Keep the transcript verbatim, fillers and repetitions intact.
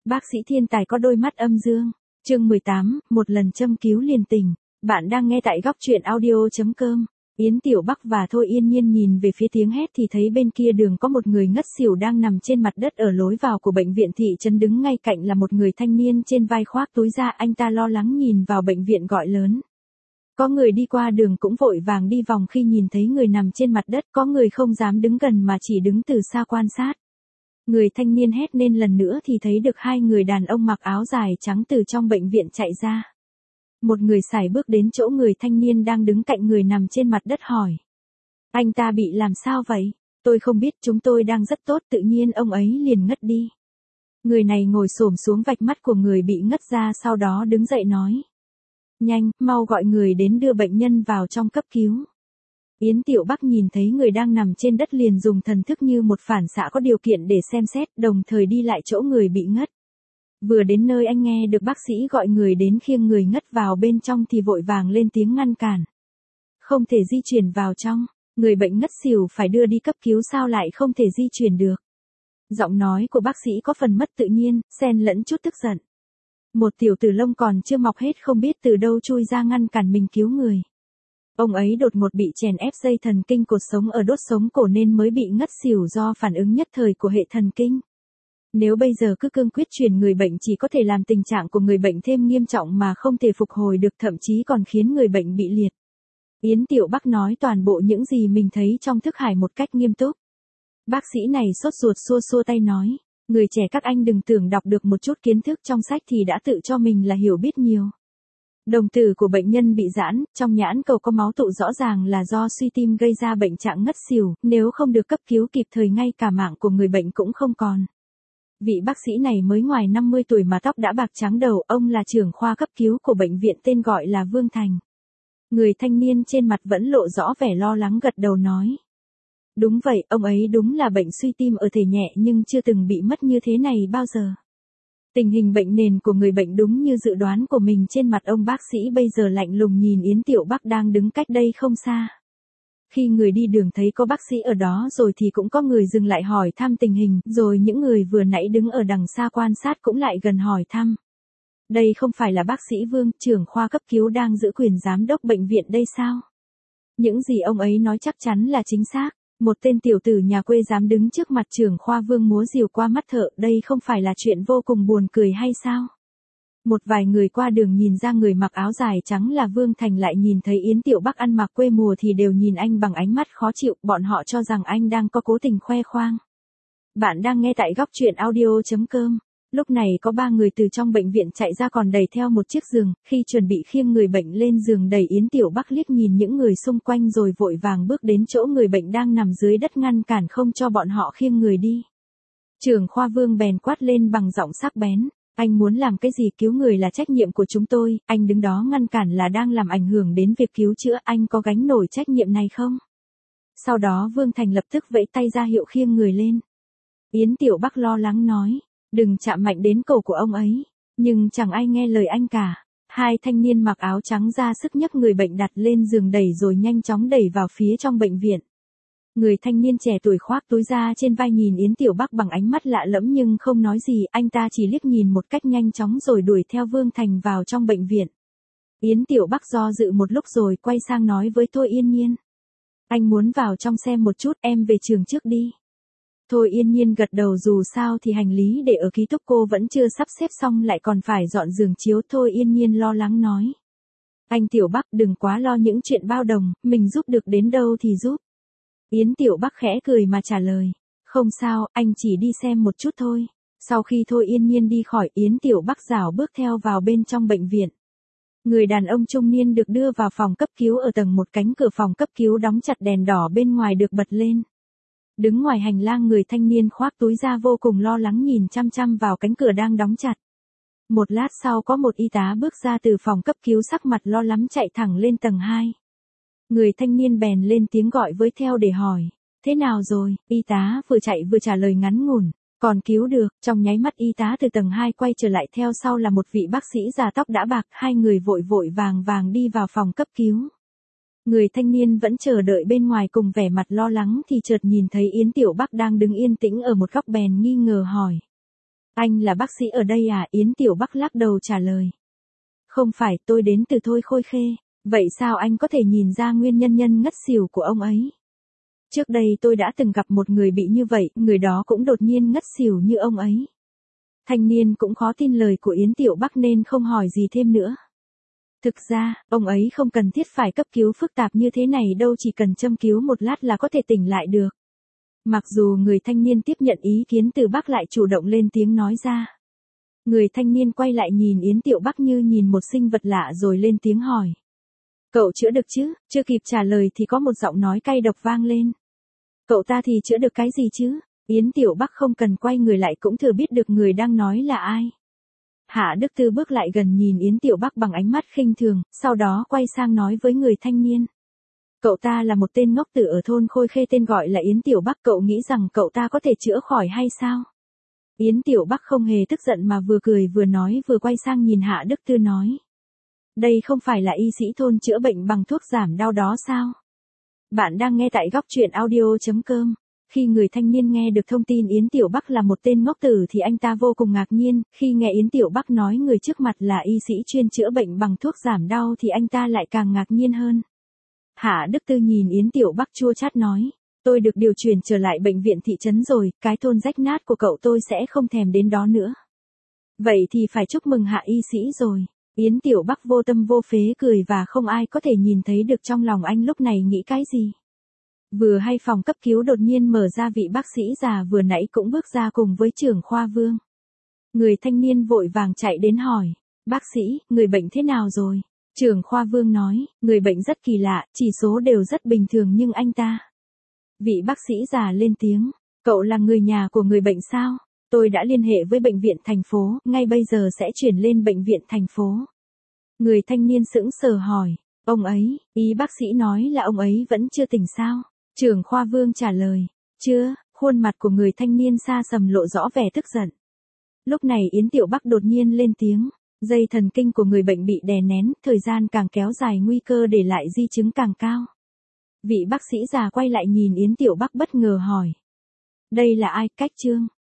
Bác sĩ thiên tài có đôi mắt âm dương. Chương mười tám, một lần châm cứu liền tình. Bạn đang nghe tại góc truyện audio chấm com. Yến Tiểu Bắc và Thôi Yên Nhiên nhìn về phía tiếng hét thì thấy bên kia đường có một người ngất xỉu đang nằm trên mặt đất ở lối vào của bệnh viện thị trấn, đứng ngay cạnh là một người thanh niên trên vai khoác túi da, anh ta lo lắng nhìn vào bệnh viện gọi lớn. Có người đi qua đường cũng vội vàng đi vòng khi nhìn thấy người nằm trên mặt đất, có người không dám đứng gần mà chỉ đứng từ xa quan sát. Người thanh niên hét lên lần nữa thì thấy được hai người đàn ông mặc áo dài trắng từ trong bệnh viện chạy ra. Một người sải bước đến chỗ người thanh niên đang đứng cạnh người nằm trên mặt đất hỏi. Anh ta bị làm sao vậy? Tôi không biết, chúng tôi đang rất tốt, tự nhiên ông ấy liền ngất đi. Người này ngồi xổm xuống vạch mắt của người bị ngất ra, sau đó đứng dậy nói. Nhanh, mau gọi người đến đưa bệnh nhân vào trong cấp cứu. Yến Tiểu Bắc nhìn thấy người đang nằm trên đất liền dùng thần thức như một phản xạ có điều kiện để xem xét, đồng thời đi lại chỗ người bị ngất. Vừa đến nơi anh nghe được bác sĩ gọi người đến khiêng người ngất vào bên trong thì vội vàng lên tiếng ngăn cản. Không thể di chuyển vào trong, người bệnh ngất xỉu phải đưa đi cấp cứu, sao lại không thể di chuyển được. Giọng nói của bác sĩ có phần mất tự nhiên, xen lẫn chút tức giận. Một tiểu tử lông còn chưa mọc hết không biết từ đâu chui ra ngăn cản mình cứu người. Ông ấy đột ngột bị chèn ép dây thần kinh cột sống ở đốt sống cổ nên mới bị ngất xỉu do phản ứng nhất thời của hệ thần kinh. Nếu bây giờ cứ cương quyết chuyển người bệnh chỉ có thể làm tình trạng của người bệnh thêm nghiêm trọng mà không thể phục hồi được, thậm chí còn khiến người bệnh bị liệt. Yến Tiểu Bắc nói toàn bộ những gì mình thấy trong thức hải một cách nghiêm túc. Bác sĩ này sốt ruột xua xua tay nói, người trẻ các anh đừng tưởng đọc được một chút kiến thức trong sách thì đã tự cho mình là hiểu biết nhiều. Đồng tử của bệnh nhân bị giãn, trong nhãn cầu có máu tụ, rõ ràng là do suy tim gây ra bệnh trạng ngất xỉu, nếu không được cấp cứu kịp thời ngay cả mạng của người bệnh cũng không còn. Vị bác sĩ này mới ngoài năm mươi tuổi mà tóc đã bạc trắng đầu, ông là trưởng khoa cấp cứu của bệnh viện tên gọi là Vương Thành. Người thanh niên trên mặt vẫn lộ rõ vẻ lo lắng gật đầu nói. Đúng vậy, ông ấy đúng là bệnh suy tim ở thể nhẹ nhưng chưa từng bị mất như thế này bao giờ. Tình hình bệnh nền của người bệnh đúng như dự đoán của mình, trên mặt ông bác sĩ bây giờ lạnh lùng nhìn Yến Tiểu Bắc đang đứng cách đây không xa. Khi người đi đường thấy có bác sĩ ở đó rồi thì cũng có người dừng lại hỏi thăm tình hình, rồi những người vừa nãy đứng ở đằng xa quan sát cũng lại gần hỏi thăm. Đây không phải là bác sĩ Vương, trưởng khoa cấp cứu đang giữ quyền giám đốc bệnh viện đây sao? Những gì ông ấy nói chắc chắn là chính xác. Một tên tiểu tử nhà quê dám đứng trước mặt trưởng khoa Vương múa rìu qua mắt thợ, đây không phải là chuyện vô cùng buồn cười hay sao? Một vài người qua đường nhìn ra người mặc áo dài trắng là Vương Thành, lại nhìn thấy Yến Tiểu Bắc ăn mặc quê mùa thì đều nhìn anh bằng ánh mắt khó chịu, bọn họ cho rằng anh đang có cố tình khoe khoang. Bạn đang nghe tại góc truyện audio chấm com. Lúc này có ba người từ trong bệnh viện chạy ra còn đẩy theo một chiếc giường, khi chuẩn bị khiêng người bệnh lên giường đẩy, Yến Tiểu Bắc liếc nhìn những người xung quanh rồi vội vàng bước đến chỗ người bệnh đang nằm dưới đất ngăn cản không cho bọn họ khiêng người đi. Trưởng khoa Vương bèn quát lên bằng giọng sắc bén, anh muốn làm cái gì? Cứu người là trách nhiệm của chúng tôi, anh đứng đó ngăn cản là đang làm ảnh hưởng đến việc cứu chữa, anh có gánh nổi trách nhiệm này không? Sau đó Vương Thành lập tức vẫy tay ra hiệu khiêng người lên. Yến Tiểu Bắc lo lắng nói, đừng chạm mạnh đến cổ của ông ấy, nhưng chẳng ai nghe lời anh cả. Hai thanh niên mặc áo trắng ra sức nhấc người bệnh đặt lên giường đẩy rồi nhanh chóng đẩy vào phía trong bệnh viện. Người thanh niên trẻ tuổi khoác túi da trên vai nhìn Yến Tiểu Bắc bằng ánh mắt lạ lẫm nhưng không nói gì, anh ta chỉ liếc nhìn một cách nhanh chóng rồi đuổi theo Vương Thành vào trong bệnh viện. Yến Tiểu Bắc do dự một lúc rồi quay sang nói với Thôi Yên Nhiên. Anh muốn vào trong xem một chút, em về trường trước đi. Thôi Yên Nhiên gật đầu, dù sao thì hành lý để ở ký túc cô vẫn chưa sắp xếp xong lại còn phải dọn giường chiếu. Thôi Yên Nhiên lo lắng nói. Anh Tiểu Bắc đừng quá lo những chuyện bao đồng, mình giúp được đến đâu thì giúp. Yến Tiểu Bắc khẽ cười mà trả lời. Không sao, anh chỉ đi xem một chút thôi. Sau khi Thôi Yên Nhiên đi khỏi, Yến Tiểu Bắc rảo bước theo vào bên trong bệnh viện. Người đàn ông trung niên được đưa vào phòng cấp cứu ở tầng một, cánh cửa phòng cấp cứu đóng chặt, đèn đỏ bên ngoài được bật lên. Đứng ngoài hành lang, người thanh niên khoác túi da vô cùng lo lắng nhìn chăm chăm vào cánh cửa đang đóng chặt. Một lát sau có một y tá bước ra từ phòng cấp cứu, sắc mặt lo lắng chạy thẳng lên tầng hai. Người thanh niên bèn lên tiếng gọi với theo để hỏi, thế nào rồi? Y tá vừa chạy vừa trả lời ngắn ngủn, còn cứu được. Trong nháy mắt y tá từ tầng hai quay trở lại, theo sau là một vị bác sĩ già tóc đã bạc, hai người vội vội vàng vàng đi vào phòng cấp cứu. Người thanh niên vẫn chờ đợi bên ngoài cùng vẻ mặt lo lắng thì chợt nhìn thấy Yến Tiểu Bắc đang đứng yên tĩnh ở một góc, bèn nghi ngờ hỏi. Anh là bác sĩ ở đây à? Yến Tiểu Bắc lắc đầu trả lời. Không phải, tôi đến từ Thôi Khôi Khê. Vậy sao anh có thể nhìn ra nguyên nhân nhân ngất xỉu của ông ấy? Trước đây tôi đã từng gặp một người bị như vậy, người đó cũng đột nhiên ngất xỉu như ông ấy. Thanh niên cũng khó tin lời của Yến Tiểu Bắc nên không hỏi gì thêm nữa. Thực ra, ông ấy không cần thiết phải cấp cứu phức tạp như thế này đâu, chỉ cần châm cứu một lát là có thể tỉnh lại được. Mặc dù người thanh niên tiếp nhận ý kiến từ Bắc lại chủ động lên tiếng nói ra. Người thanh niên quay lại nhìn Yến Tiểu Bắc như nhìn một sinh vật lạ rồi lên tiếng hỏi. Cậu chữa được chứ? Chưa kịp trả lời thì có một giọng nói cay độc vang lên. Cậu ta thì chữa được cái gì chứ? Yến Tiểu Bắc không cần quay người lại cũng thừa biết được người đang nói là ai. Hạ Đức Tư bước lại gần nhìn Yến Tiểu Bắc bằng ánh mắt khinh thường, sau đó quay sang nói với người thanh niên. Cậu ta là một tên ngốc tử ở thôn Khôi Khê tên gọi là Yến Tiểu Bắc, cậu nghĩ rằng cậu ta có thể chữa khỏi hay sao? Yến Tiểu Bắc không hề tức giận mà vừa cười vừa nói vừa quay sang nhìn Hạ Đức Tư nói. Đây không phải là y sĩ thôn chữa bệnh bằng thuốc giảm đau đó sao? Bạn đang nghe tại góc truyện audio chấm com. Khi người thanh niên nghe được thông tin Yến Tiểu Bắc là một tên ngốc tử thì anh ta vô cùng ngạc nhiên, khi nghe Yến Tiểu Bắc nói người trước mặt là y sĩ chuyên chữa bệnh bằng thuốc giảm đau thì anh ta lại càng ngạc nhiên hơn. Hạ Đức Tư nhìn Yến Tiểu Bắc chua chát nói, tôi được điều chuyển trở lại bệnh viện thị trấn rồi, cái thôn rách nát của cậu tôi sẽ không thèm đến đó nữa. Vậy thì phải chúc mừng Hạ y sĩ rồi. Yến Tiểu Bắc vô tâm vô phế cười và không ai có thể nhìn thấy được trong lòng anh lúc này nghĩ cái gì. Vừa hay phòng cấp cứu đột nhiên mở ra, vị bác sĩ già vừa nãy cũng bước ra cùng với trưởng khoa Vương. Người thanh niên vội vàng chạy đến hỏi, bác sĩ, người bệnh thế nào rồi? Trưởng khoa Vương nói, người bệnh rất kỳ lạ, chỉ số đều rất bình thường nhưng anh ta. Vị bác sĩ già lên tiếng, cậu là người nhà của người bệnh sao? Tôi đã liên hệ với bệnh viện thành phố, ngay bây giờ sẽ chuyển lên bệnh viện thành phố. Người thanh niên sững sờ hỏi, ông ấy, ý bác sĩ nói là ông ấy vẫn chưa tỉnh sao? Trưởng khoa Vương trả lời, chưa, khuôn mặt của người thanh niên xa sầm lộ rõ vẻ tức giận. Lúc này Yến Tiểu Bắc đột nhiên lên tiếng, dây thần kinh của người bệnh bị đè nén, thời gian càng kéo dài nguy cơ để lại di chứng càng cao. Vị bác sĩ già quay lại nhìn Yến Tiểu Bắc bất ngờ hỏi, đây là ai? Cách Trương?